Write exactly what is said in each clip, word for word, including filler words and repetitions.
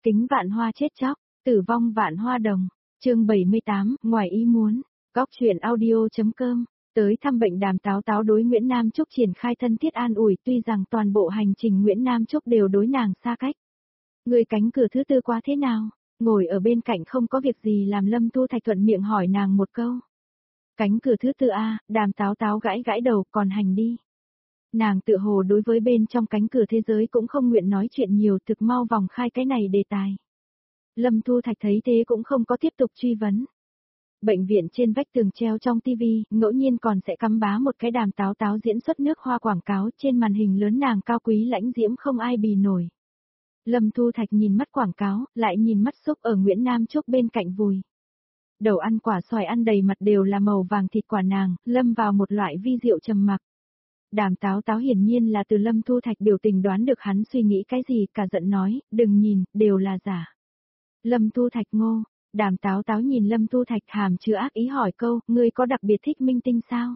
Kính vạn hoa chết chóc, tử vong vạn hoa đồng. Chương bảy mươi tám, ngoài ý muốn. Góc truyện audio.com. Tới thăm bệnh Đàm Táo Táo đối Nguyễn Nam Trúc triển khai thân thiết an ủi, tuy rằng toàn bộ hành trình Nguyễn Nam Trúc đều đối nàng xa cách. Người cánh cửa thứ tư qua thế nào? Ngồi ở bên cạnh không có việc gì làm Lâm Thu Thạch thuận miệng hỏi nàng một câu. Cánh cửa thứ tư a, Đàm Táo Táo gãi gãi đầu, còn hành đi. Nàng tự hồ đối với bên trong cánh cửa thế giới cũng không nguyện nói chuyện nhiều, thực mau vòng khai cái này đề tài. Lâm Thu Thạch thấy thế cũng không có tiếp tục truy vấn. Bệnh viện trên vách tường treo trong tivi, ngẫu nhiên còn sẽ cắm bá một cái Đàm Táo Táo diễn xuất nước hoa quảng cáo, trên màn hình lớn nàng cao quý lãnh diễm không ai bì nổi. Lâm Thu Thạch nhìn mắt quảng cáo, lại nhìn mắt xúc ở Nguyễn Nam Trúc bên cạnh vùi. Đầu ăn quả xoài ăn đầy mặt đều là màu vàng thịt quả nàng, lâm vào một loại vi diệu trầm mặc. Đàm Táo Táo hiển nhiên là từ Lâm Thu Thạch biểu tình đoán được hắn suy nghĩ cái gì, cả giận nói, đừng nhìn, đều là giả. Lâm Thu Thạch ngô, Đàm Táo Táo nhìn Lâm Thu Thạch hàm chứa ác ý hỏi câu, ngươi có đặc biệt thích minh tinh sao?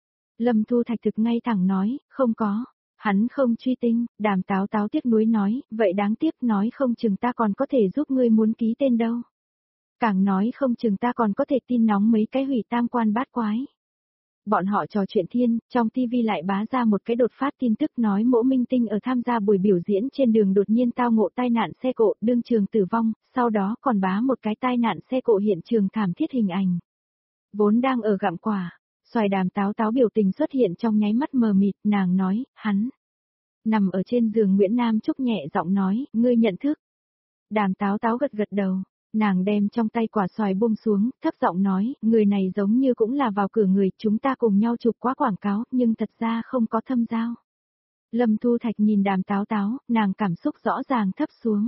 Lâm Thu Thạch thực ngay thẳng nói, không có, hắn không truy tinh. Đàm Táo Táo tiếc nuối nói, vậy đáng tiếc, nói không chừng ta còn có thể giúp ngươi muốn ký tên đâu. Càng nói không chừng ta còn có thể tin nóng mấy cái hủy tam quan bát quái. Bọn họ trò chuyện thiên, trong tivi lại bá ra một cái đột phát tin tức nói mỗ minh tinh ở tham gia buổi biểu diễn trên đường đột nhiên tao ngộ tai nạn xe cộ, đương trường tử vong, sau đó còn bá một cái tai nạn xe cộ hiện trường thảm thiết hình ảnh. Vốn đang ở gặm quả, xoài Đàm Táo Táo biểu tình xuất hiện trong nháy mắt mờ mịt, nàng nói, hắn. Nằm ở trên giường Nguyễn Nam Trúc nhẹ giọng nói, ngươi nhận thức. Đàm Táo Táo gật gật đầu. Nàng đem trong tay quả xoài buông xuống, thấp giọng nói, người này giống như cũng là vào cửa người, chúng ta cùng nhau chụp quá quảng cáo, nhưng thật ra không có thâm giao. Lâm Thu Thạch nhìn Đàm Táo Táo, nàng cảm xúc rõ ràng thấp xuống.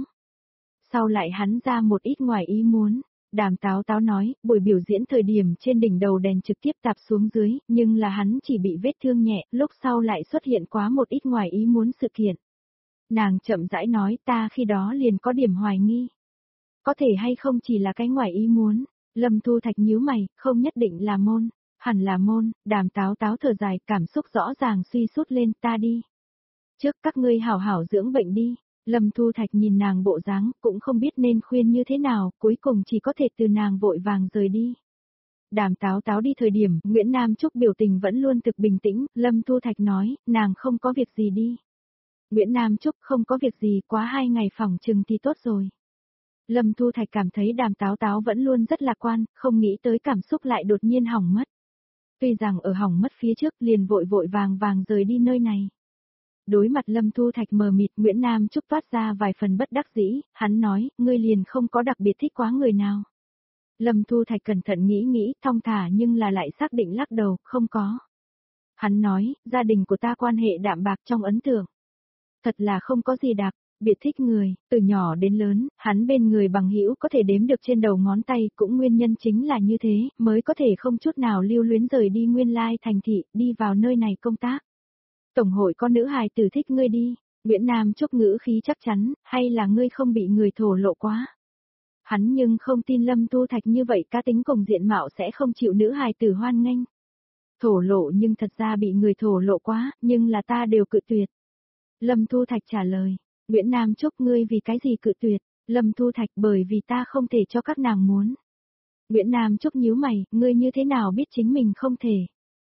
Sau lại hắn ra một ít ngoài ý muốn, Đàm Táo Táo nói, buổi biểu diễn thời điểm trên đỉnh đầu đèn trực tiếp tạp xuống dưới, nhưng là hắn chỉ bị vết thương nhẹ, lúc sau lại xuất hiện quá một ít ngoài ý muốn sự kiện. Nàng chậm rãi nói, ta khi đó liền có điểm hoài nghi. Có thể hay không chỉ là cái ngoài ý muốn, Lâm Thu Thạch nhíu mày, không nhất định là môn, hẳn là môn. Đàm Táo Táo thở dài, cảm xúc rõ ràng suy sút lên, ta đi. Trước các ngươi hảo hảo dưỡng bệnh đi. Lâm Thu Thạch nhìn nàng bộ dáng, cũng không biết nên khuyên như thế nào, cuối cùng chỉ có thể từ nàng vội vàng rời đi. Đàm Táo Táo đi thời điểm, Nguyễn Nam Trúc biểu tình vẫn luôn thực bình tĩnh, Lâm Thu Thạch nói, nàng không có việc gì đi. Nguyễn Nam Trúc không có việc gì, quá hai ngày phòng trừng thì tốt rồi. Lâm Thu Thạch cảm thấy Đàm Táo Táo vẫn luôn rất lạc quan, không nghĩ tới cảm xúc lại đột nhiên hỏng mất. Tuy rằng ở hỏng mất phía trước liền vội vội vàng vàng rời đi nơi này. Đối mặt Lâm Thu Thạch mờ mịt, Nguyễn Nam Trúc toát ra vài phần bất đắc dĩ, hắn nói, ngươi liền không có đặc biệt thích quá người nào. Lâm Thu Thạch cẩn thận nghĩ nghĩ, thong thả nhưng là lại xác định lắc đầu, không có. Hắn nói, gia đình của ta quan hệ đạm bạc trong ấn tượng. Thật là không có gì đặc biệt thích người, từ nhỏ đến lớn, hắn bên người bằng hữu có thể đếm được trên đầu ngón tay, cũng nguyên nhân chính là như thế, mới có thể không chút nào lưu luyến rời đi nguyên lai thành thị, đi vào nơi này công tác. Tổng hội có nữ hài tử thích ngươi đi, Nguyễn Nam Trúc ngữ khí chắc chắn, hay là ngươi không bị người thổ lộ quá. Hắn nhưng không tin Lâm Thu Thạch như vậy cá tính cùng diện mạo sẽ không chịu nữ hài tử hoan nghênh. Thổ lộ nhưng thật ra bị người thổ lộ quá, nhưng là ta đều cự tuyệt. Lâm Thu Thạch trả lời. Nguyễn Nam Trúc ngươi vì cái gì cự tuyệt, Lâm Thu Thạch bởi vì ta không thể cho các nàng muốn. Nguyễn Nam Trúc nhíu mày, ngươi như thế nào biết chính mình không thể.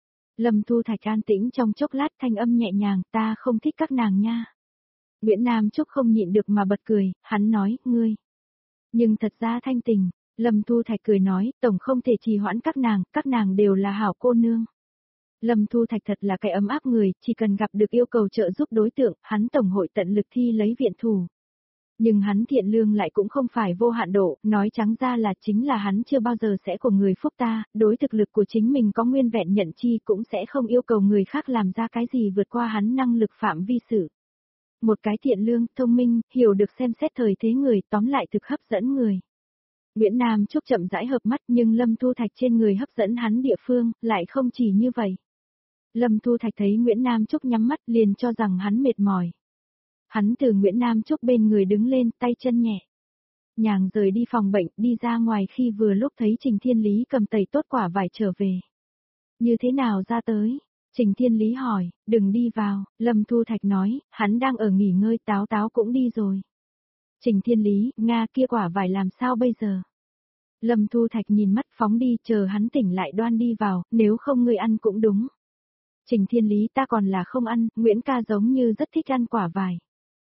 Lâm Thu Thạch an tĩnh trong chốc lát thanh âm nhẹ nhàng, ta không thích các nàng nha. Nguyễn Nam Trúc không nhịn được mà bật cười, hắn nói, ngươi. Nhưng thật ra thanh tình, Lâm Thu Thạch cười nói, tổng không thể trì hoãn các nàng, các nàng đều là hảo cô nương. Lâm Thu Thạch thật là cái ấm áp người, chỉ cần gặp được yêu cầu trợ giúp đối tượng, hắn tổng hội tận lực thi lấy viện thủ. Nhưng hắn thiện lương lại cũng không phải vô hạn độ, nói trắng ra là chính là hắn chưa bao giờ sẽ của người phúc ta, đối thực lực của chính mình có nguyên vẹn nhận chi cũng sẽ không yêu cầu người khác làm ra cái gì vượt qua hắn năng lực phạm vi sự. Một cái thiện lương, thông minh, hiểu được xem xét thời thế người, tóm lại thực hấp dẫn người. Nguyễn Nam Trúc chậm rãi hợp mắt nhưng Lâm Thu Thạch trên người hấp dẫn hắn địa phương, lại không chỉ như vậy. Lâm Thu Thạch thấy Nguyễn Nam Trúc nhắm mắt liền cho rằng hắn mệt mỏi. Hắn từ Nguyễn Nam Trúc bên người đứng lên, tay chân nhẹ. Nhàng rời đi phòng bệnh, đi ra ngoài khi vừa lúc thấy Trình Thiên Lý cầm tẩy tốt quả vải trở về. Như thế nào ra tới? Trình Thiên Lý hỏi, đừng đi vào, Lâm Thu Thạch nói, hắn đang ở nghỉ ngơi, Táo Táo cũng đi rồi. Trình Thiên Lý, Nga kia quả vải làm sao bây giờ? Lâm Thu Thạch nhìn mắt phóng đi, chờ hắn tỉnh lại đoan đi vào, nếu không ngươi ăn cũng đúng. Trình Thiên Lý, ta còn là không ăn, Nguyễn ca giống như rất thích ăn quả vải.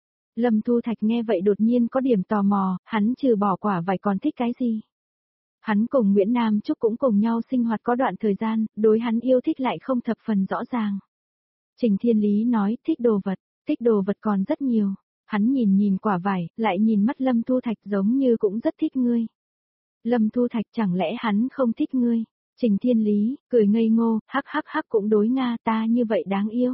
Lâm Thu Thạch nghe vậy đột nhiên có điểm tò mò, hắn trừ bỏ quả vải còn thích cái gì? Hắn cùng Nguyễn Nam Trúc cũng cùng nhau sinh hoạt có đoạn thời gian, đối hắn yêu thích lại không thập phần rõ ràng. Trình Thiên Lý nói, thích đồ vật, thích đồ vật còn rất nhiều. Hắn nhìn nhìn quả vải, lại nhìn mắt Lâm Thu Thạch giống như cũng rất thích ngươi. Lâm Thu Thạch chẳng lẽ hắn không thích ngươi? Trình Thiên Lý, cười ngây ngô, hắc hắc hắc cũng đối Nga ta như vậy đáng yêu.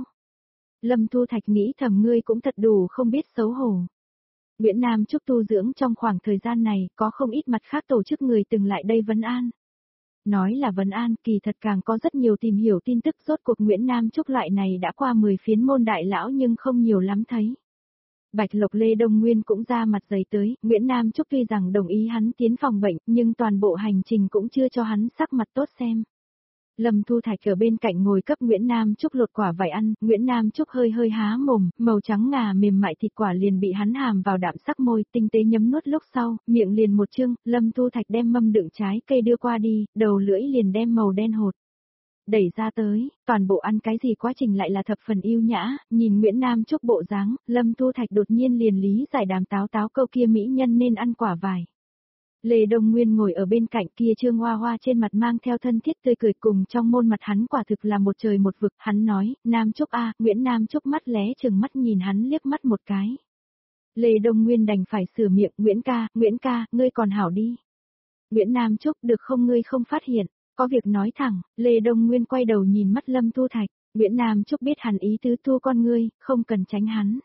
Lâm Thu Thạch nghĩ thầm ngươi cũng thật đủ không biết xấu hổ. Nguyễn Nam Trúc tu dưỡng trong khoảng thời gian này có không ít mặt khác tổ chức người từng lại đây vấn an. Nói là vấn an kỳ thật càng có rất nhiều tìm hiểu tin tức rốt cuộc Nguyễn Nam Trúc loại này đã qua mười phiến môn đại lão nhưng không nhiều lắm thấy. Bạch Lộc Lê Đông Nguyên cũng ra mặt giày tới, Nguyễn Nam Trúc tuy rằng đồng ý hắn tiến phòng bệnh nhưng toàn bộ hành trình cũng chưa cho hắn sắc mặt tốt xem. Lâm Thu Thạch ở bên cạnh ngồi cấp Nguyễn Nam Trúc lột quả vải ăn, Nguyễn Nam Trúc hơi hơi há mồm, màu trắng ngà mềm mại thịt quả liền bị hắn hàm vào đạm sắc môi, tinh tế nhấm nuốt lúc sau, miệng liền một chương, Lâm Thu Thạch đem mâm đựng trái cây đưa qua đi, đầu lưỡi liền đem màu đen hột đẩy ra tới, toàn bộ ăn cái gì quá trình lại là thập phần yêu nhã, nhìn Nguyễn Nam Trúc bộ dáng, Lâm Thu Thạch đột nhiên liền lý giải đàm táo táo câu kia mỹ nhân nên ăn quả vải. Lê Đông Nguyên ngồi ở bên cạnh kia Trương Hoa Hoa trên mặt mang theo thân thiết tươi cười cùng trong môn mặt hắn quả thực là một trời một vực, hắn nói, Nam Trúc a, Nguyễn Nam Trúc mắt lé chừng mắt nhìn hắn liếc mắt một cái. Lê Đông Nguyên đành phải sửa miệng, Nguyễn ca, Nguyễn ca, ngươi còn hảo đi. Nguyễn Nam Trúc được không ngươi không phát hiện, có việc nói thẳng, Lê Đông Nguyên quay đầu nhìn mắt Lâm Thu Thạch, Nguyễn Nam Trúc biết hắn ý tứ thu con ngươi, không cần tránh hắn.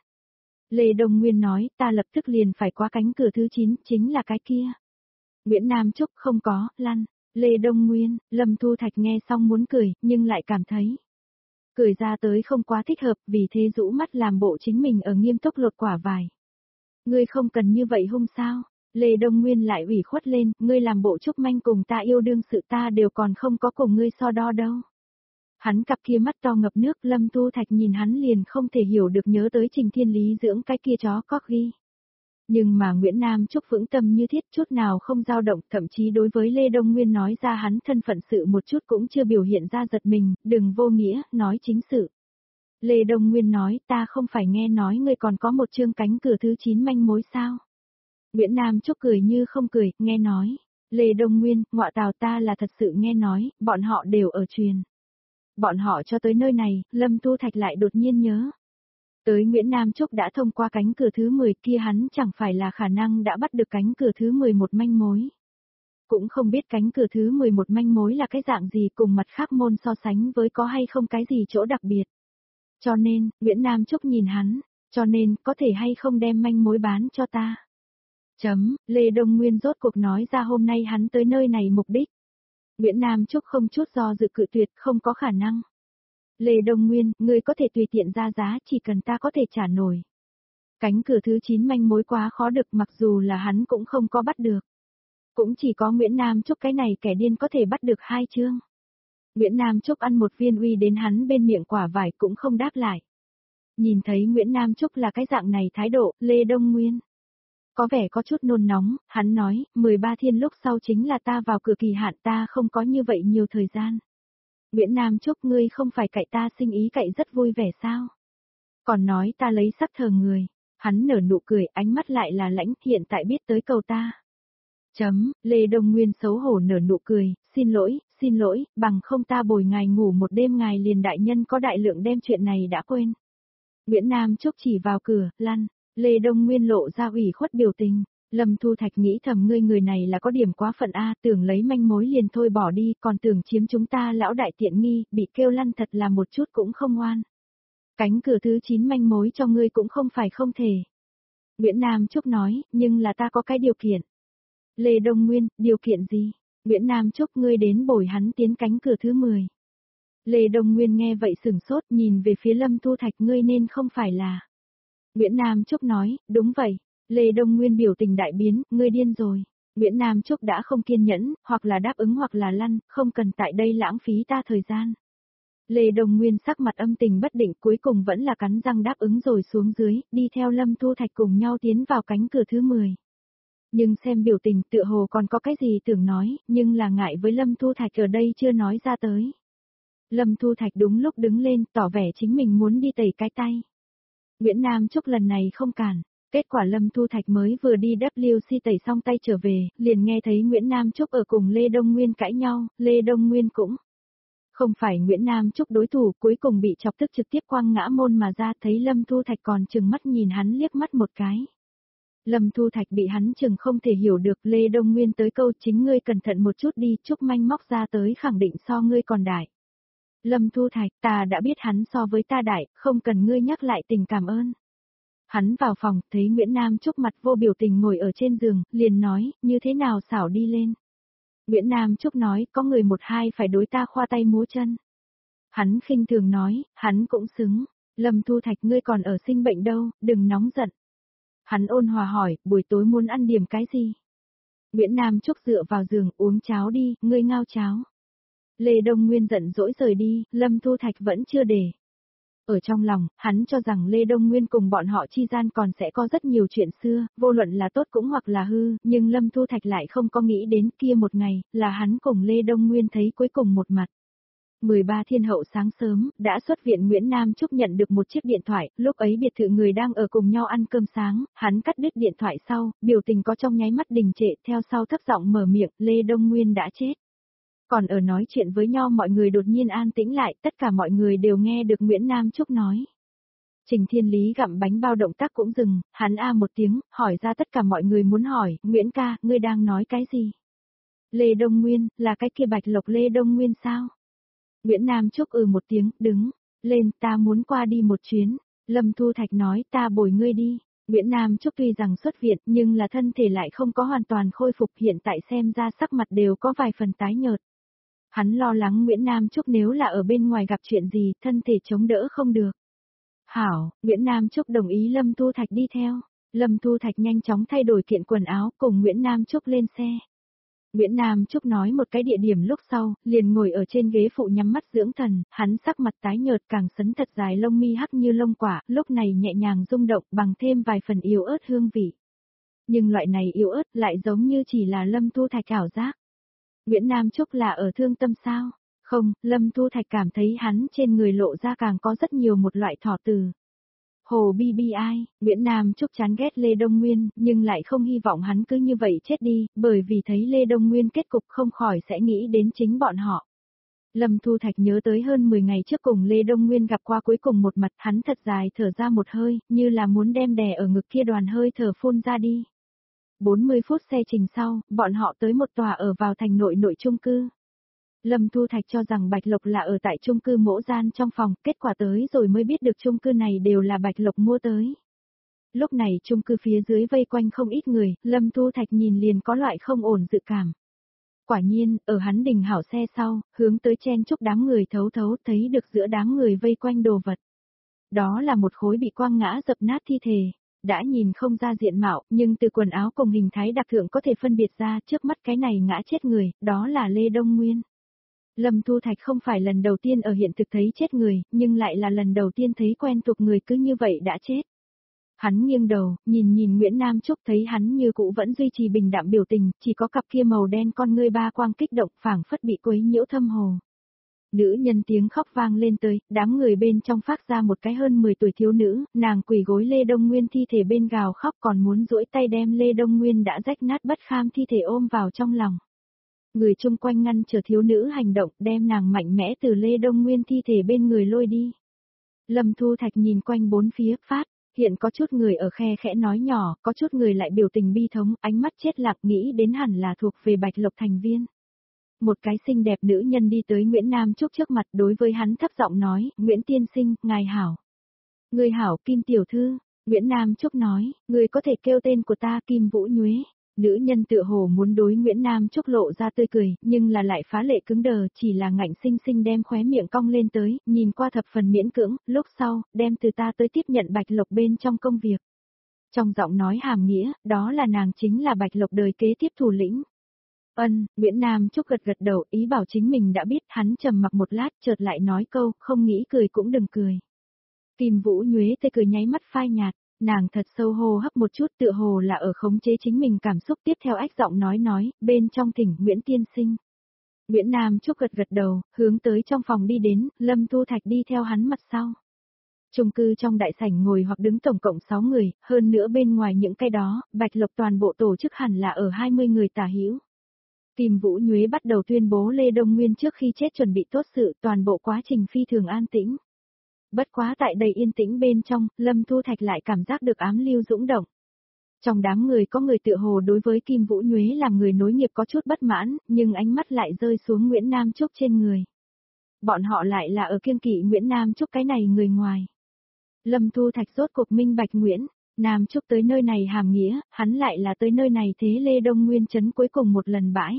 Lê Đông Nguyên nói, ta lập tức liền phải qua cánh cửa thứ chín, chính là cái kia. Nguyễn Nam Trúc không có, lăn. Lê Đông Nguyên, Lâm Thu Thạch nghe xong muốn cười, nhưng lại cảm thấy cười ra tới không quá thích hợp, vì thế rũ mắt làm bộ chính mình ở nghiêm túc lột quả vải. Ngươi không cần như vậy hung sao? Lê Đông Nguyên lại ủy khuất lên, ngươi làm bộ Trúc manh cùng ta yêu đương sự ta đều còn không có cùng ngươi so đo đâu. Hắn cặp kia mắt to ngập nước, Lâm Thu Thạch nhìn hắn liền không thể hiểu được nhớ tới Trình Thiên Lý dưỡng cái kia chó corgi. Nhưng mà Nguyễn Nam Trúc vững tâm như thiết chút nào không dao động, thậm chí đối với Lê Đông Nguyên nói ra hắn thân phận sự một chút cũng chưa biểu hiện ra giật mình, đừng vô nghĩa, nói chính sự. Lê Đông Nguyên nói, ta không phải nghe nói ngươi còn có một chương cánh cửa thứ chín manh mối sao? Nguyễn Nam Trúc cười như không cười, nghe nói. Lê Đông Nguyên, ngọa tào ta là thật sự nghe nói, bọn họ đều ở truyền. Bọn họ cho tới nơi này, Lâm Thu Thạch lại đột nhiên nhớ. Tới Nguyễn Nam Trúc đã thông qua cánh cửa thứ mười kia hắn chẳng phải là khả năng đã bắt được cánh cửa thứ mười một manh mối. Cũng không biết cánh cửa thứ mười một manh mối là cái dạng gì cùng mặt khác môn so sánh với có hay không cái gì chỗ đặc biệt. Cho nên, Nguyễn Nam Trúc nhìn hắn, cho nên có thể hay không đem manh mối bán cho ta. Chấm, Lê Đông Nguyên rốt cuộc nói ra hôm nay hắn tới nơi này mục đích. Nguyễn Nam Trúc không chút do dự cự tuyệt, không có khả năng. Lê Đông Nguyên, ngươi có thể tùy tiện ra giá chỉ cần ta có thể trả nổi. Cánh cửa thứ chín manh mối quá khó được mặc dù là hắn cũng không có bắt được. Cũng chỉ có Nguyễn Nam Trúc cái này kẻ điên có thể bắt được hai chương. Nguyễn Nam Trúc ăn một viên uy đến hắn bên miệng quả vải cũng không đáp lại. Nhìn thấy Nguyễn Nam Trúc là cái dạng này thái độ, Lê Đông Nguyên có vẻ có chút nôn nóng, hắn nói, mười ba thiên lúc sau chính là ta vào cửa kỳ hạn ta không có như vậy nhiều thời gian. Nguyễn Nam Trúc ngươi không phải cậy ta sinh ý cậy rất vui vẻ sao? Còn nói ta lấy sắc thờ người, hắn nở nụ cười ánh mắt lại là lãnh hiện tại biết tới cầu ta. Chấm, Lê Đông Nguyên xấu hổ nở nụ cười, xin lỗi, xin lỗi, bằng không ta bồi ngài ngủ một đêm ngài liền đại nhân có đại lượng đem chuyện này đã quên. Nguyễn Nam Trúc chỉ vào cửa, lăn, Lê Đông Nguyên lộ ra ủy khuất biểu tình. Lâm Thu Thạch nghĩ thầm ngươi người này là có điểm quá phận A, tưởng lấy manh mối liền thôi bỏ đi, còn tưởng chiếm chúng ta lão đại tiện nghi, bị kêu lăn thật là một chút cũng không ngoan. Cánh cửa thứ chín manh mối cho ngươi cũng không phải không thể. Nguyễn Nam Trúc nói, nhưng là ta có cái điều kiện. Lê Đông Nguyên, điều kiện gì? Nguyễn Nam Trúc ngươi đến bồi hắn tiến cánh cửa thứ mười. Lê Đông Nguyên nghe vậy sửng sốt nhìn về phía Lâm Thu Thạch ngươi nên không phải là. Nguyễn Nam Trúc nói, đúng vậy. Lê Đông Nguyên biểu tình đại biến, ngươi điên rồi. Nguyễn Nam Trúc đã không kiên nhẫn, hoặc là đáp ứng hoặc là lăn, không cần tại đây lãng phí ta thời gian. Lê Đông Nguyên sắc mặt âm tình bất định cuối cùng vẫn là cắn răng đáp ứng rồi xuống dưới, đi theo Lâm Thu Thạch cùng nhau tiến vào cánh cửa thứ mười. Nhưng xem biểu tình tựa hồ còn có cái gì tưởng nói, nhưng là ngại với Lâm Thu Thạch ở đây chưa nói ra tới. Lâm Thu Thạch đúng lúc đứng lên tỏ vẻ chính mình muốn đi tẩy cái tay. Nguyễn Nam Trúc lần này không cản. Kết quả Lâm Thu Thạch mới vừa đi W C tẩy xong tay trở về, liền nghe thấy Nguyễn Nam Trúc ở cùng Lê Đông Nguyên cãi nhau, Lê Đông Nguyên cũng không phải Nguyễn Nam Trúc đối thủ, cuối cùng bị chọc tức trực tiếp quăng ngã môn mà ra, thấy Lâm Thu Thạch còn chừng mắt nhìn hắn liếc mắt một cái. Lâm Thu Thạch bị hắn chừng không thể hiểu được, Lê Đông Nguyên tới câu chính ngươi cẩn thận một chút đi, Trúc Manh móc ra tới khẳng định so ngươi còn đại. Lâm Thu Thạch, ta đã biết hắn so với ta đại, không cần ngươi nhắc lại tình cảm ơn. Hắn vào phòng, thấy Nguyễn Nam Trúc mặt vô biểu tình ngồi ở trên giường, liền nói, như thế nào xảo đi lên. Nguyễn Nam Trúc nói, có người một hai phải đối ta khoa tay múa chân. Hắn khinh thường nói, hắn cũng xứng. Lâm Thu Thạch ngươi còn ở sinh bệnh đâu, đừng nóng giận. Hắn ôn hòa hỏi, buổi tối muốn ăn điểm cái gì? Nguyễn Nam Trúc dựa vào giường, uống cháo đi, ngươi ngao cháo. Lê Đông Nguyên giận dỗi rời đi, Lâm Thu Thạch vẫn chưa để. Ở trong lòng, hắn cho rằng Lê Đông Nguyên cùng bọn họ chi gian còn sẽ có rất nhiều chuyện xưa, vô luận là tốt cũng hoặc là hư, nhưng Lâm Thu Thạch lại không có nghĩ đến kia một ngày, là hắn cùng Lê Đông Nguyên thấy cuối cùng một mặt. mười ba thiên hậu sáng sớm, đã xuất viện Nguyễn Nam Trúc nhận được một chiếc điện thoại, lúc ấy biệt thự người đang ở cùng nhau ăn cơm sáng, hắn cắt đứt điện thoại sau, biểu tình có trong nháy mắt đình trệ, theo sau thấp giọng mở miệng, Lê Đông Nguyên đã chết. Còn ở nói chuyện với nhau mọi người đột nhiên an tĩnh lại, tất cả mọi người đều nghe được Nguyễn Nam Trúc nói. Trình Thiên Lý gặm bánh bao động tác cũng dừng, hắn a một tiếng, hỏi ra tất cả mọi người muốn hỏi, Nguyễn ca, ngươi đang nói cái gì? Lê Đông Nguyên, là cái kia bạch lộc Lê Đông Nguyên sao? Nguyễn Nam Trúc ừ một tiếng, đứng, lên, ta muốn qua đi một chuyến. Lâm Thu Thạch nói, ta bồi ngươi đi. Nguyễn Nam Trúc tuy rằng xuất viện, nhưng là thân thể lại không có hoàn toàn khôi phục, hiện tại xem ra sắc mặt đều có vài phần tái nhợt. Hắn lo lắng Nguyễn Nam Trúc nếu là ở bên ngoài gặp chuyện gì, thân thể chống đỡ không được. Hảo, Nguyễn Nam Trúc đồng ý Lâm Thu Thạch đi theo. Lâm Thu Thạch nhanh chóng thay đổi kiện quần áo cùng Nguyễn Nam Trúc lên xe. Nguyễn Nam Trúc nói một cái địa điểm lúc sau, liền ngồi ở trên ghế phụ nhắm mắt dưỡng thần, hắn sắc mặt tái nhợt càng sấn thật dài lông mi hắc như lông quả, lúc này nhẹ nhàng rung động bằng thêm vài phần yếu ớt hương vị. Nhưng loại này yếu ớt lại giống như chỉ là Lâm Thu Thạch ảo giác. Nguyễn Nam Trúc là ở thương tâm sao? Không, Lâm Thu Thạch cảm thấy hắn trên người lộ ra càng có rất nhiều một loại thỏ từ. Hồ bi bi ai, Nguyễn Nam Trúc chán ghét Lê Đông Nguyên, nhưng lại không hy vọng hắn cứ như vậy chết đi, bởi vì thấy Lê Đông Nguyên kết cục không khỏi sẽ nghĩ đến chính bọn họ. Lâm Thu Thạch nhớ tới hơn mười ngày trước cùng Lê Đông Nguyên gặp qua cuối cùng một mặt, hắn thật dài thở ra một hơi, như là muốn đem đè ở ngực kia đoàn hơi thở phun ra đi. bốn mươi phút xe trình sau, bọn họ tới một tòa ở vào thành nội nội chung cư. Lâm Thu Thạch cho rằng Bạch Lộc là ở tại chung cư mỗ gian trong phòng, kết quả tới rồi mới biết được chung cư này đều là Bạch Lộc mua tới. Lúc này chung cư phía dưới vây quanh không ít người, Lâm Thu Thạch nhìn liền có loại không ổn dự cảm. Quả nhiên, ở hắn đình hảo xe sau, hướng tới chen chúc đám người thấu thấu thấy được giữa đám người vây quanh đồ vật. Đó là một khối bị quăng ngã dập nát thi thể. Đã nhìn không ra diện mạo, nhưng từ quần áo cùng hình thái đặc thượng có thể phân biệt ra trước mắt cái này ngã chết người, đó là Lê Đông Nguyên. Lâm Thu Thạch không phải lần đầu tiên ở hiện thực thấy chết người, nhưng lại là lần đầu tiên thấy quen thuộc người cứ như vậy đã chết. Hắn nghiêng đầu, nhìn nhìn Nguyễn Nam Trúc thấy hắn như cũ vẫn duy trì bình đạm biểu tình, chỉ có cặp kia màu đen con ngươi ba quang kích động phảng phất bị quấy nhiễu thâm hồ. Nữ nhân tiếng khóc vang lên tới, đám người bên trong phát ra một cái hơn mười tuổi thiếu nữ, nàng quỳ gối Lê Đông Nguyên thi thể bên gào khóc còn muốn duỗi tay đem Lê Đông Nguyên đã rách nát bất kham thi thể ôm vào trong lòng. Người chung quanh ngăn chờ thiếu nữ hành động đem nàng mạnh mẽ từ Lê Đông Nguyên thi thể bên người lôi đi. Lâm Thu Thạch nhìn quanh bốn phía phát, hiện có chút người ở khe khẽ nói nhỏ, có chút người lại biểu tình bi thống, ánh mắt chết lặng nghĩ đến hẳn là thuộc về Bạch Lộc thành viên. Một cái xinh đẹp nữ nhân đi tới Nguyễn Nam Trúc trước mặt đối với hắn thấp giọng nói, Nguyễn Tiên Sinh, ngài hảo. Người hảo Kim Tiểu Thư, Nguyễn Nam Trúc nói, người có thể kêu tên của ta Kim Vũ Nhuế. Nữ nhân tựa hồ muốn đối Nguyễn Nam Trúc lộ ra tươi cười, nhưng là lại phá lệ cứng đờ, chỉ là ngạnh sinh sinh đem khóe miệng cong lên tới, nhìn qua thập phần miễn cưỡng, lúc sau, đem từ ta tới tiếp nhận Bạch Lộc bên trong công việc. Trong giọng nói hàm nghĩa, đó là nàng chính là Bạch Lộc đời kế tiếp thủ lĩnh. Ân, Nguyễn Nam Trúc gật gật đầu, ý bảo chính mình đã biết. Hắn trầm mặc một lát, chợt lại nói câu, không nghĩ cười cũng đừng cười. Kim Vũ Nhuế tê cười nháy mắt phai nhạt, nàng thật sâu hô hấp một chút, tựa hồ là ở khống chế chính mình cảm xúc. Tiếp theo ách giọng nói nói, bên trong thỉnh Nguyễn tiên sinh. Nguyễn Nam Trúc gật gật đầu, hướng tới trong phòng đi đến, Lâm Thu Thạch đi theo hắn mặt sau. Chung cư trong đại sảnh ngồi hoặc đứng tổng cộng sáu người, hơn nữa bên ngoài những cái đó, Bạch Lộc toàn bộ tổ chức hẳn là ở hai mươi người tả hữu. Kim Vũ Nhuế bắt đầu tuyên bố Lê Đông Nguyên trước khi chết chuẩn bị tốt sự, toàn bộ quá trình phi thường an tĩnh. Bất quá tại đầy yên tĩnh bên trong, Lâm Thu Thạch lại cảm giác được ám lưu dũng động. Trong đám người có người tựa hồ đối với Kim Vũ Nhuế làm người nối nghiệp có chút bất mãn, nhưng ánh mắt lại rơi xuống Nguyễn Nam Trúc trên người. Bọn họ lại là ở kiêng kỵ Nguyễn Nam Trúc cái này người ngoài. Lâm Thu Thạch rốt cuộc minh bạch Nguyễn Nam Trúc tới nơi này hàm nghĩa, hắn lại là tới nơi này thế Lê Đông Nguyên trấn cuối cùng một lần bãi.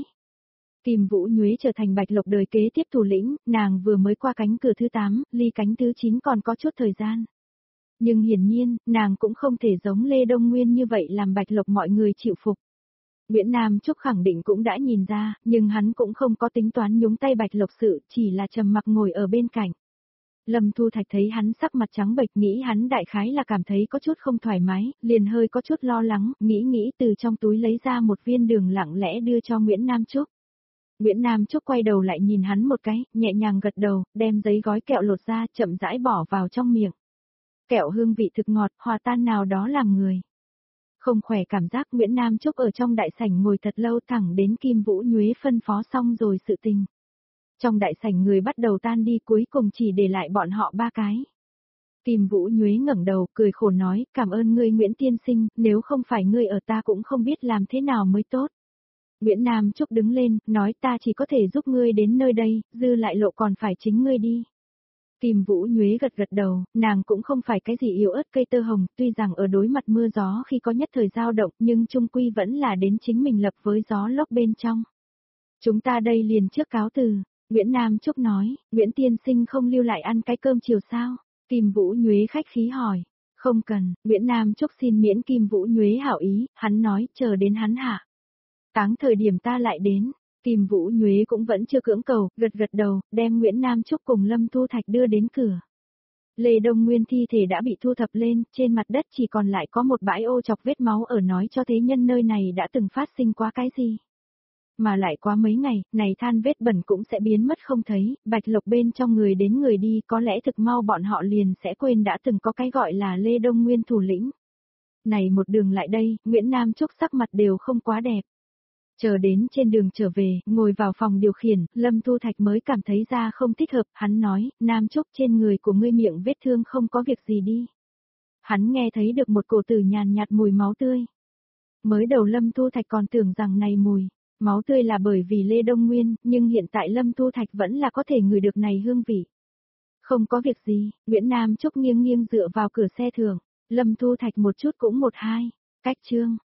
Kim Vũ Nhuế trở thành Bạch Lộc đời kế tiếp thủ lĩnh, nàng vừa mới qua cánh cửa thứ tám, ly cánh thứ chín còn có chút thời gian. Nhưng hiển nhiên, nàng cũng không thể giống Lê Đông Nguyên như vậy làm Bạch Lộc mọi người chịu phục. Nguyễn Nam Trúc khẳng định cũng đã nhìn ra, nhưng hắn cũng không có tính toán nhúng tay Bạch Lộc sự, chỉ là trầm mặc ngồi ở bên cạnh. Lâm Thu Thạch thấy hắn sắc mặt trắng bệch, nghĩ hắn đại khái là cảm thấy có chút không thoải mái, liền hơi có chút lo lắng, nghĩ nghĩ từ trong túi lấy ra một viên đường lặng lẽ đưa cho Nguyễn Nam Trúc. Nguyễn Nam Trúc quay đầu lại nhìn hắn một cái, nhẹ nhàng gật đầu, đem giấy gói kẹo lột ra, chậm rãi bỏ vào trong miệng. Kẹo hương vị thực ngọt, hòa tan nào đó làm người không khỏe cảm giác. Nguyễn Nam Trúc ở trong đại sảnh ngồi thật lâu, thẳng đến Kim Vũ Nhuế phân phó xong rồi sự tình. Trong đại sảnh người bắt đầu tan đi, cuối cùng chỉ để lại bọn họ ba cái. Kim Vũ Nhuế ngẩng đầu, cười khổ nói, cảm ơn ngươi Nguyễn tiên sinh, nếu không phải ngươi ở ta cũng không biết làm thế nào mới tốt. Nguyễn Nam Trúc đứng lên, nói ta chỉ có thể giúp ngươi đến nơi đây, dư lại lộ còn phải chính ngươi đi. Kim Vũ Nhuế gật gật đầu, nàng cũng không phải cái gì yếu ớt cây tơ hồng, tuy rằng ở đối mặt mưa gió khi có nhất thời dao động, nhưng chung quy vẫn là đến chính mình lập với gió lốc bên trong. Chúng ta đây liền trước cáo từ. Nguyễn Nam Trúc nói, Nguyễn tiên sinh không lưu lại ăn cái cơm chiều sao? Kim Vũ Nhuế khách khí hỏi. Không cần, Nguyễn Nam Trúc xin miễn Kim Vũ Nhuế hảo ý, hắn nói, chờ đến hắn hạ táng thời điểm ta lại đến. Kim Vũ Nhuế cũng vẫn chưa cưỡng cầu, gật gật đầu, đem Nguyễn Nam Trúc cùng Lâm Thu Thạch đưa đến cửa. Lê Đông Nguyên thi thể đã bị thu thập lên, trên mặt đất chỉ còn lại có một bãi ô chọc vết máu, ở nói cho thế nhân nơi này đã từng phát sinh quá cái gì. Mà lại qua mấy ngày, này than vết bẩn cũng sẽ biến mất không thấy, Bạch Lộc bên trong người đến người đi, có lẽ thực mau bọn họ liền sẽ quên đã từng có cái gọi là Lê Đông Nguyên thủ lĩnh. Này một đường lại đây, Nguyễn Nam Trúc sắc mặt đều không quá đẹp. Chờ đến trên đường trở về, ngồi vào phòng điều khiển, Lâm Thu Thạch mới cảm thấy ra không thích hợp, hắn nói, Nam Trúc trên người của ngươi miệng vết thương không có việc gì đi. Hắn nghe thấy được một cổ tử nhàn nhạt mùi máu tươi. Mới đầu Lâm Thu Thạch còn tưởng rằng này mùi máu tươi là bởi vì Lê Đông Nguyên, nhưng hiện tại Lâm Thu Thạch vẫn là có thể ngửi được này hương vị. Không có việc gì, Nguyễn Nam Trúc nghiêng nghiêng dựa vào cửa xe thường, Lâm Thu Thạch một chút cũng một hai, cách chương.